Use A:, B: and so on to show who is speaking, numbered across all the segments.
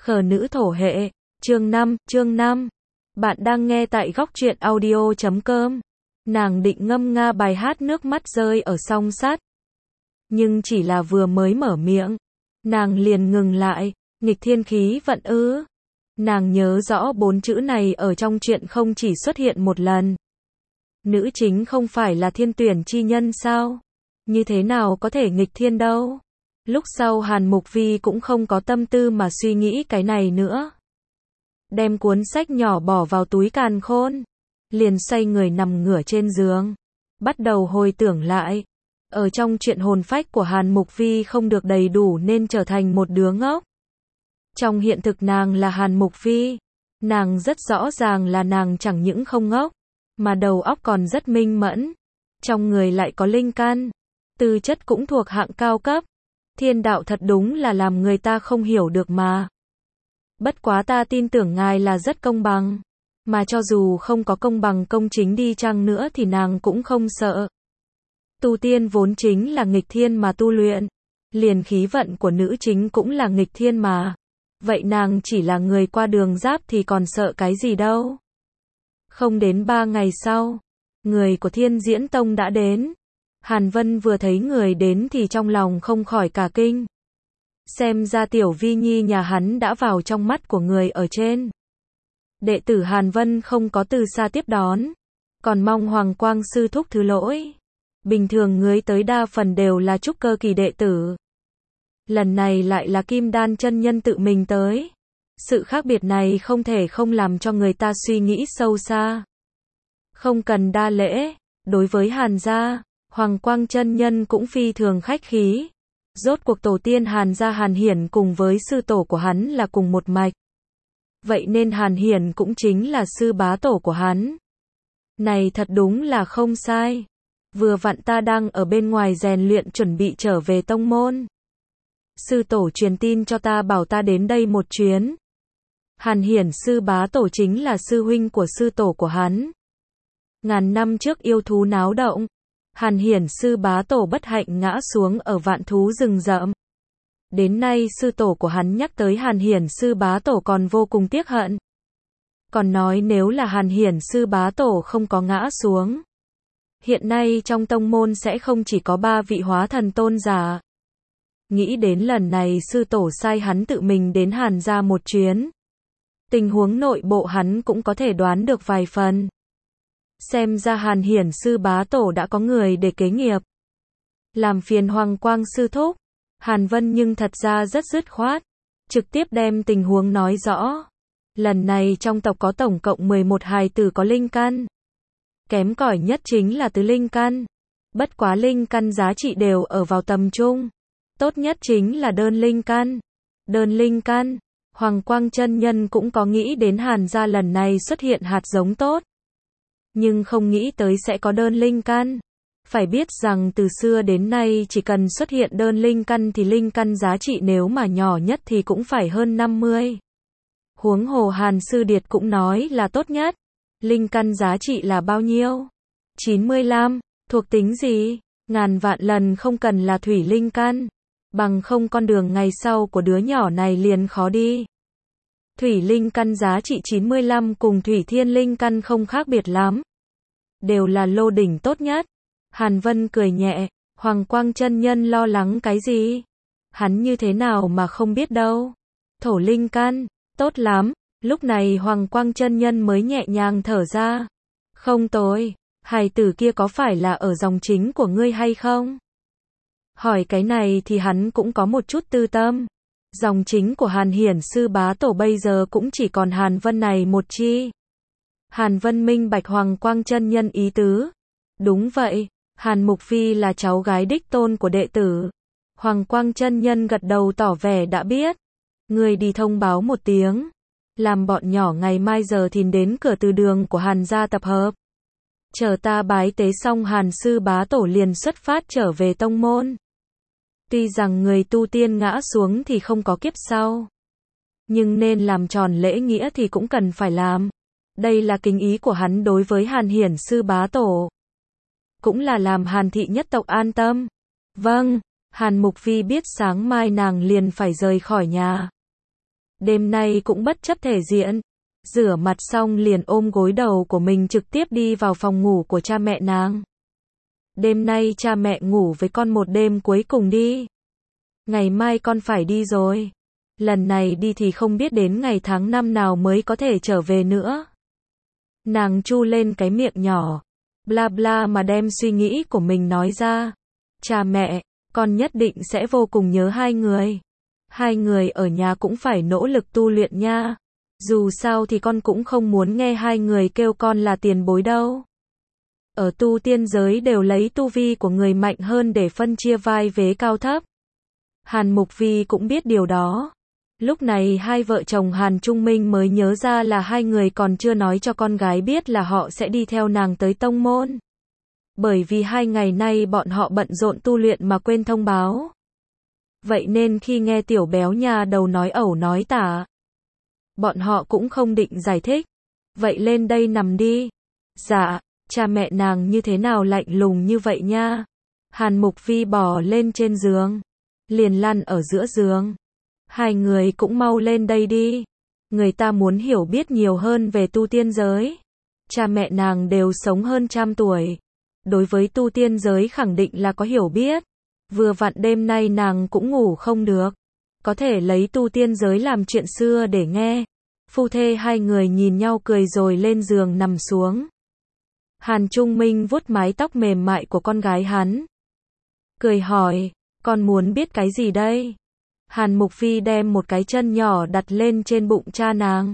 A: Khờ nữ thổ hệ, chương 5. Bạn đang nghe tại góc truyện audio.com. Nàng định ngâm nga bài hát nước mắt rơi ở song sắt. Nhưng chỉ là vừa mới mở miệng, nàng liền ngừng lại, nghịch thiên khí vận ư. Nàng nhớ rõ 4 chữ này ở trong truyện không chỉ xuất hiện một lần. Nữ chính không phải là thiên tuyển chi nhân sao? Như thế nào có thể nghịch thiên đâu? Lúc sau Hàn Mục Vi cũng không có tâm tư mà suy nghĩ cái này nữa. Đem cuốn sách nhỏ bỏ vào túi càn khôn, liền xoay người nằm ngửa trên giường, bắt đầu hồi tưởng lại. Ở trong chuyện hồn phách của Hàn Mục Vi không được đầy đủ nên trở thành một đứa ngốc. Trong hiện thực nàng là Hàn Mục Vi, nàng rất rõ ràng là nàng chẳng những không ngốc, mà đầu óc còn rất minh mẫn. Trong người lại có linh căn, tư chất cũng thuộc hạng cao cấp. Thiên đạo thật đúng là làm người ta không hiểu được mà. Bất quá ta tin tưởng ngài là rất công bằng. Mà cho dù không có công bằng công chính đi chăng nữa thì nàng cũng không sợ. Tu tiên vốn chính là nghịch thiên mà tu luyện. Liền khí vận của nữ chính cũng là nghịch thiên mà. Vậy nàng chỉ là người qua đường giáp thì còn sợ cái gì đâu. Không đến 3 ngày sau, người của Thiên Diễn Tông đã đến. Hàn Vân vừa thấy người đến thì trong lòng không khỏi cả kinh. Xem ra tiểu Vi Nhi nhà hắn đã vào trong mắt của người ở trên. Đệ tử Hàn Vân không có từ xa tiếp đón, còn mong Hoàng Quang sư thúc thứ lỗi. Bình thường người tới đa phần đều là trúc cơ kỳ đệ tử. Lần này lại là Kim Đan chân nhân tự mình tới. Sự khác biệt này không thể không làm cho người ta suy nghĩ sâu xa. Không cần đa lễ, đối với Hàn gia, Hoàng Quang chân nhân cũng phi thường khách khí. Rốt cuộc tổ tiên Hàn gia Hàn Hiển cùng với sư tổ của hắn là cùng một mạch. Vậy nên Hàn Hiển cũng chính là sư bá tổ của hắn. Này thật đúng là không sai. Vừa vặn ta đang ở bên ngoài rèn luyện chuẩn bị trở về tông môn. Sư tổ truyền tin cho ta bảo ta đến đây một chuyến. Hàn Hiển sư bá tổ chính là sư huynh của sư tổ của hắn. Ngàn năm trước yêu thú náo động, Hàn Hiển sư bá tổ bất hạnh ngã xuống ở vạn thú rừng rậm. Đến nay sư tổ của hắn nhắc tới Hàn Hiển sư bá tổ còn vô cùng tiếc hận. Còn nói nếu là Hàn Hiển sư bá tổ không có ngã xuống, hiện nay trong tông môn sẽ không chỉ có 3 vị hóa thần tôn giả. Nghĩ đến lần này sư tổ sai hắn tự mình đến Hàn gia một chuyến. Tình huống nội bộ hắn cũng có thể đoán được vài phần. Xem ra Hàn Hiển sư bá tổ đã có người để kế nghiệp. Làm phiền Hoàng Quang sư thúc. Hàn Vân nhưng thật ra rất dứt khoát, trực tiếp đem tình huống nói rõ. Lần này trong tộc có tổng cộng 11 hài tử có linh căn. Kém cỏi nhất chính là tứ linh căn. Bất quá linh căn giá trị đều ở vào tầm trung. Tốt nhất chính là đơn linh căn. Đơn linh căn, Hoàng Quang chân nhân cũng có nghĩ đến Hàn gia lần này xuất hiện hạt giống tốt. Nhưng không nghĩ tới sẽ có đơn linh căn. Phải biết rằng từ xưa đến nay chỉ cần xuất hiện đơn linh căn thì linh căn giá trị nếu mà nhỏ nhất thì cũng phải hơn 50. Huống hồ Hàn Sư Điệt cũng nói là tốt nhất. Linh căn giá trị là bao nhiêu? 95, thuộc tính gì? Ngàn vạn lần không cần là thủy linh căn. Bằng không con đường ngày sau của đứa nhỏ này liền khó đi. Thủy linh căn giá trị 95 cùng thủy thiên linh căn không khác biệt lắm. Đều là lô đỉnh tốt nhất. Hàn Vân cười nhẹ, Hoàng Quang chân nhân lo lắng cái gì? Hắn như thế nào mà không biết đâu. Thổ linh căn, tốt lắm. Lúc này Hoàng Quang chân nhân mới nhẹ nhàng thở ra. Không tồi, hài tử kia có phải là ở dòng chính của ngươi hay không? Hỏi cái này thì hắn cũng có một chút tư tâm. Dòng chính của Hàn Hiển sư bá tổ bây giờ cũng chỉ còn Hàn Vân này một chi. Hàn Vân minh bạch Hoàng Quang chân nhân ý tứ. Đúng vậy, Hàn Mục Vi là cháu gái đích tôn của đệ tử. Hoàng Quang chân nhân gật đầu tỏ vẻ đã biết. Người đi thông báo một tiếng. Làm bọn nhỏ ngày mai giờ thìn đến cửa từ đường của Hàn gia tập hợp. Chờ ta bái tế xong Hàn sư bá tổ liền xuất phát trở về tông môn. Tuy rằng người tu tiên ngã xuống thì không có kiếp sau. Nhưng nên làm tròn lễ nghĩa thì cũng cần phải làm. Đây là kính ý của hắn đối với Hàn Hiển sư bá tổ. Cũng là làm Hàn thị nhất tộc an tâm. Vâng, Hàn Mục Vi biết sáng mai nàng liền phải rời khỏi nhà. Đêm nay cũng bất chấp thể diện. Rửa mặt xong liền ôm gối đầu của mình trực tiếp đi vào phòng ngủ của cha mẹ nàng. Đêm nay cha mẹ ngủ với con một đêm cuối cùng đi. Ngày mai con phải đi rồi. Lần này đi thì không biết đến ngày tháng năm nào mới có thể trở về nữa. Nàng chu lên cái miệng nhỏ, bla bla mà đem suy nghĩ của mình nói ra. Cha mẹ, con nhất định sẽ vô cùng nhớ hai người. Hai người ở nhà cũng phải nỗ lực tu luyện nha. Dù sao thì con cũng không muốn nghe hai người kêu con là tiền bối đâu. Ở tu tiên giới đều lấy tu vi của người mạnh hơn để phân chia vai vế cao thấp. Hàn Mục Vi cũng biết điều đó. Lúc này hai vợ chồng Hàn Trung Minh mới nhớ ra là hai người còn chưa nói cho con gái biết là họ sẽ đi theo nàng tới tông môn. Bởi vì 2 ngày nay bọn họ bận rộn tu luyện mà quên thông báo. Vậy nên khi nghe tiểu béo nhà đầu nói ẩu nói tả, bọn họ cũng không định giải thích. Vậy lên đây nằm đi. Dạ, cha mẹ nàng như thế nào lạnh lùng như vậy nha. Hàn Mục Vi bò lên trên giường, liền lăn ở giữa giường. Hai người cũng mau lên đây đi. Người ta muốn hiểu biết nhiều hơn về tu tiên giới. Cha mẹ nàng đều sống hơn 100 tuổi. Đối với tu tiên giới khẳng định là có hiểu biết. Vừa vặn đêm nay nàng cũng ngủ không được. Có thể lấy tu tiên giới làm chuyện xưa để nghe. Phu thê hai người nhìn nhau cười rồi lên giường nằm xuống. Hàn Trung Minh vuốt mái tóc mềm mại của con gái hắn. Cười hỏi, con muốn biết cái gì đây? Hàn Mục Vi đem một cái chân nhỏ đặt lên trên bụng cha nàng.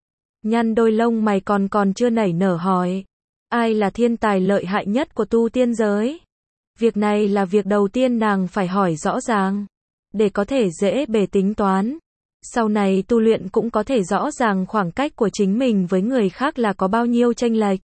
A: Nhăn đôi lông mày còn chưa nảy nở hỏi. Ai là thiên tài lợi hại nhất của tu tiên giới? Việc này là việc đầu tiên nàng phải hỏi rõ ràng. Để có thể dễ bề tính toán. Sau này tu luyện cũng có thể rõ ràng khoảng cách của chính mình với người khác là có bao nhiêu chênh lệch.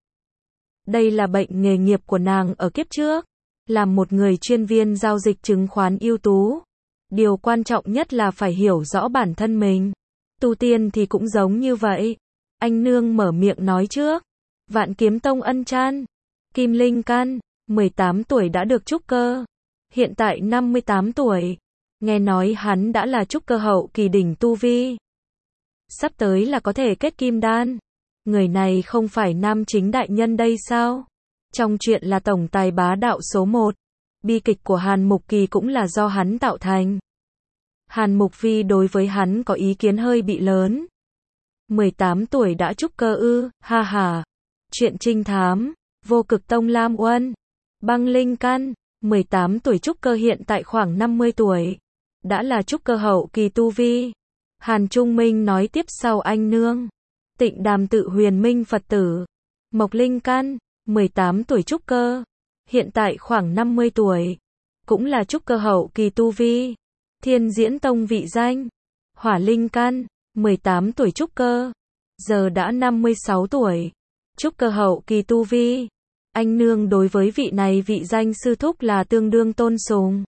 A: Đây là bệnh nghề nghiệp của nàng ở kiếp trước. Làm một người chuyên viên giao dịch chứng khoán ưu tú. Điều quan trọng nhất là phải hiểu rõ bản thân mình. Tu tiên thì cũng giống như vậy. Anh nương mở miệng nói trước. Vạn Kiếm Tông Ân Chan, Kim Linh Căn, 18 tuổi đã được trúc cơ. Hiện tại 58 tuổi. Nghe nói hắn đã là trúc cơ hậu kỳ đỉnh tu vi. Sắp tới là có thể kết kim đan. Người này không phải nam chính đại nhân đây sao? Trong chuyện là tổng tài bá đạo số 1. Bi kịch của Hàn Mục Kỳ cũng là do hắn tạo thành. Hàn Mục Vi đối với hắn có ý kiến hơi bị lớn. 18 tuổi đã trúc cơ ư, ha ha. Chuyện trinh thám, Vô Cực Tông Lam Uân, Băng Linh Căn, 18 tuổi trúc cơ hiện tại khoảng 50 tuổi. Đã là trúc cơ hậu kỳ tu vi. Hàn Trung Minh nói tiếp sau anh nương. Tịnh Đàm Tự Huyền Minh Phật tử, Mộc Linh Căn, 18 tuổi trúc cơ. Hiện tại khoảng 50 tuổi. Cũng là trúc cơ hậu kỳ tu vi. Thiên Diễn Tông vị danh, Hỏa Linh Căn, 18 tuổi trúc cơ. Giờ đã 56 tuổi. Trúc cơ hậu kỳ tu vi. Anh nương đối với vị này vị danh sư thúc là tương đương tôn sùng.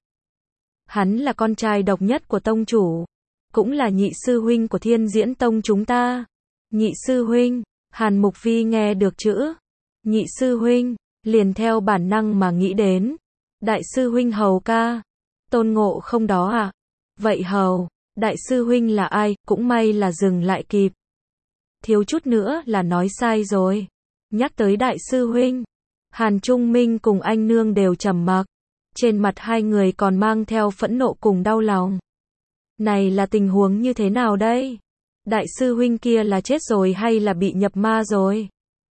A: Hắn là con trai độc nhất của tông chủ. Cũng là nhị sư huynh của Thiên Diễn Tông chúng ta. Nhị sư huynh, Hàn Mục Vi nghe được chữ nhị sư huynh, liền theo bản năng mà nghĩ đến đại sư huynh Hầu ca. Tôn Ngộ Không đó à? Vậy Hầu, đại sư huynh là ai? Cũng may là dừng lại kịp. Thiếu chút nữa là nói sai rồi. Nhắc tới đại sư huynh, Hàn Trung Minh cùng anh nương đều trầm mặc. Trên mặt hai người còn mang theo phẫn nộ cùng đau lòng. Này là tình huống như thế nào đây? Đại sư huynh kia là chết rồi hay là bị nhập ma rồi?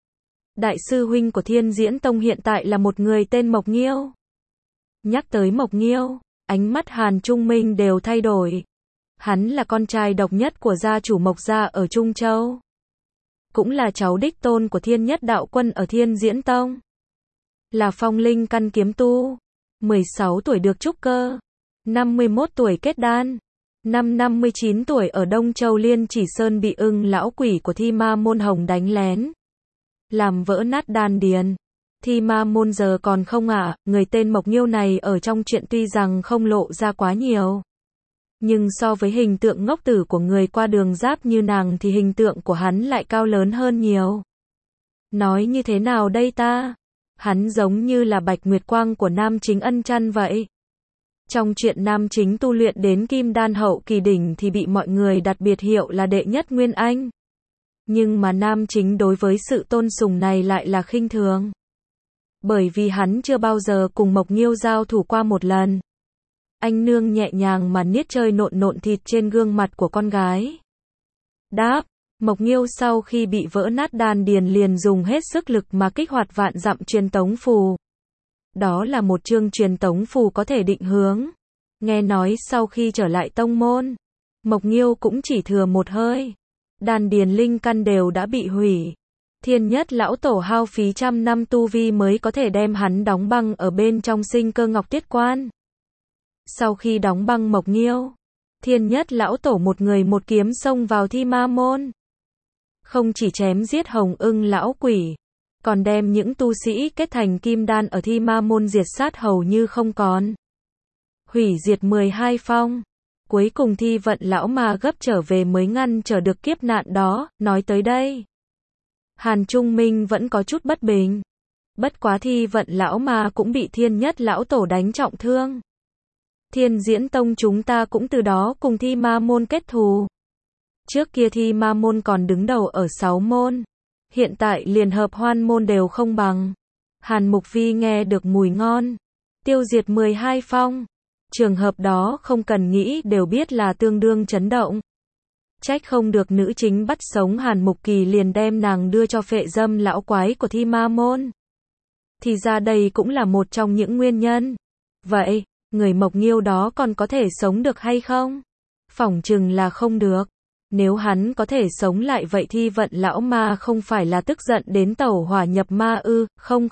A: Đại sư huynh của Thiên Diễn Tông hiện tại là một người tên Mộc Nghiêu. Nhắc tới Mộc Nghiêu, ánh mắt Hàn Trung Minh đều thay đổi. Hắn là con trai độc nhất của gia chủ Mộc gia ở Trung Châu. Cũng là cháu đích tôn của Thiên Nhất Đạo Quân ở Thiên Diễn Tông. Là phong linh căn kiếm tu. 16 tuổi được trúc cơ. 51 tuổi kết đan. Năm 59 tuổi ở Đông Châu Liên Chỉ Sơn bị ưng lão quỷ của Thi Ma Môn Hồng đánh lén. Làm vỡ nát đan điền. Thi Ma Môn giờ còn không ạ, người tên Mộc Nghiêu này ở trong chuyện tuy rằng không lộ ra quá nhiều. Nhưng so với hình tượng ngốc tử của người qua đường giáp như nàng thì hình tượng của hắn lại cao lớn hơn nhiều. Nói như thế nào đây ta? Hắn giống như là Bạch Nguyệt Quang của nam chính Ân Chan vậy. Trong chuyện nam chính tu luyện đến kim đan hậu kỳ đỉnh thì bị mọi người đặt biệt hiệu là đệ nhất Nguyên Anh. Nhưng mà nam chính đối với sự tôn sùng này lại là khinh thường. Bởi vì hắn chưa bao giờ cùng Mộc Nghiêu giao thủ qua một lần. Anh nương nhẹ nhàng mà niết chơi nộn nộn thịt trên gương mặt của con gái. Đáp, Mộc Nghiêu sau khi bị vỡ nát đan điền liền dùng hết sức lực mà kích hoạt vạn dặm truyền tống phù. Đó là một chương truyền tống phù có thể định hướng. Nghe nói sau khi trở lại tông môn, Mộc Nghiêu cũng chỉ thừa một hơi. Đan điền linh căn đều đã bị hủy. Thiên Nhất lão tổ hao phí trăm năm tu vi mới có thể đem hắn đóng băng ở bên trong Sinh Cơ Ngọc Tiết Quan. Sau khi đóng băng Mộc Nghiêu, Thiên Nhất lão tổ một người một kiếm xông vào Thi Ma môn. Không chỉ chém giết Hồng Ưng lão quỷ, còn đem những tu sĩ kết thành kim đan ở Thi Ma môn diệt sát hầu như không còn. Hủy diệt 12 phong. Cuối cùng Thi Vận lão ma gấp trở về mới ngăn trở được kiếp nạn đó. Nói tới đây, Hàn Trung Minh vẫn có chút bất bình. Bất quá Thi Vận lão ma cũng bị Thiên Nhất lão tổ đánh trọng thương. Thiên Diễn Tông chúng ta cũng từ đó cùng Thi Ma môn kết thù. Trước kia Thi Ma môn còn đứng đầu ở 6 môn. Hiện tại liền Hợp Hoan môn đều không bằng. Hàn Mục Vi nghe được mùi ngon. Tiêu diệt 12 phong. Trường hợp đó không cần nghĩ đều biết là tương đương chấn động. Trách không được nữ chính bắt sống Hàn Mục Kỳ liền đem nàng đưa cho phệ dâm lão quái của Thi Ma môn. Thì ra đây cũng là một trong những nguyên nhân. Vậy, người Mộc Nghiêu đó còn có thể sống được hay không? Phỏng chừng là không được. Nếu hắn có thể sống lại vậy Thi Vận lão ma không phải là tức giận đến tẩu hỏa nhập ma ư? Không.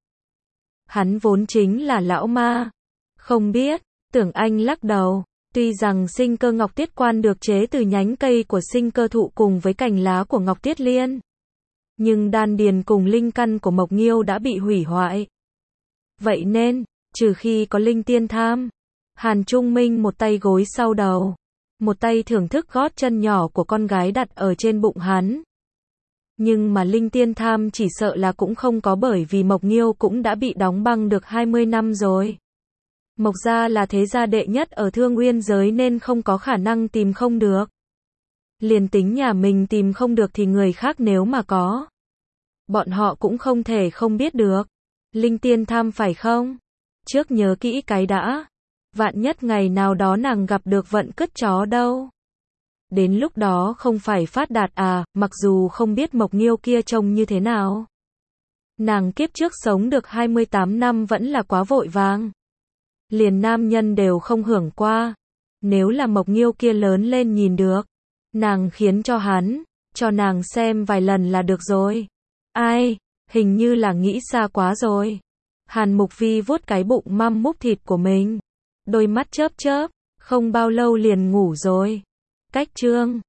A: Hắn vốn chính là lão ma. Không biết. Tưởng Anh lắc đầu. Tuy rằng Sinh Cơ Ngọc Tiết Quan được chế từ nhánh cây của sinh cơ thụ cùng với cành lá của Ngọc Tiết Liên, nhưng đan điền cùng linh căn của Mộc Nghiêu đã bị hủy hoại. Vậy nên, trừ khi có linh tiên tham. Hàn Trung Minh một tay gối sau đầu, một tay thưởng thức gót chân nhỏ của con gái đặt ở trên bụng hắn. Nhưng mà linh tiên tham chỉ sợ là cũng không có, bởi vì Mộc Nghiêu cũng đã bị đóng băng được 20 năm rồi. Mộc gia là thế gia đệ nhất ở Thương Nguyên giới nên không có khả năng tìm không được. Liền tính nhà mình tìm không được thì người khác nếu mà có, bọn họ cũng không thể không biết được. Linh tiên tham phải không? Trước nhớ kỹ cái đã. Vạn nhất ngày nào đó nàng gặp được vận cứt chó đâu. Đến lúc đó không phải phát đạt à, mặc dù không biết Mộc Nghiêu kia trông như thế nào. Nàng kiếp trước sống được 28 năm vẫn là quá vội vàng. Liền nam nhân đều không hưởng qua. Nếu là Mộc Nghiêu kia lớn lên nhìn được, nàng khiến cho hắn, cho nàng xem vài lần là được rồi. Ai, hình như là nghĩ xa quá rồi. Hàn Mục Vi vuốt cái bụng măm múc thịt của mình. Đôi mắt chớp chớp, không bao lâu liền ngủ rồi. Cách chương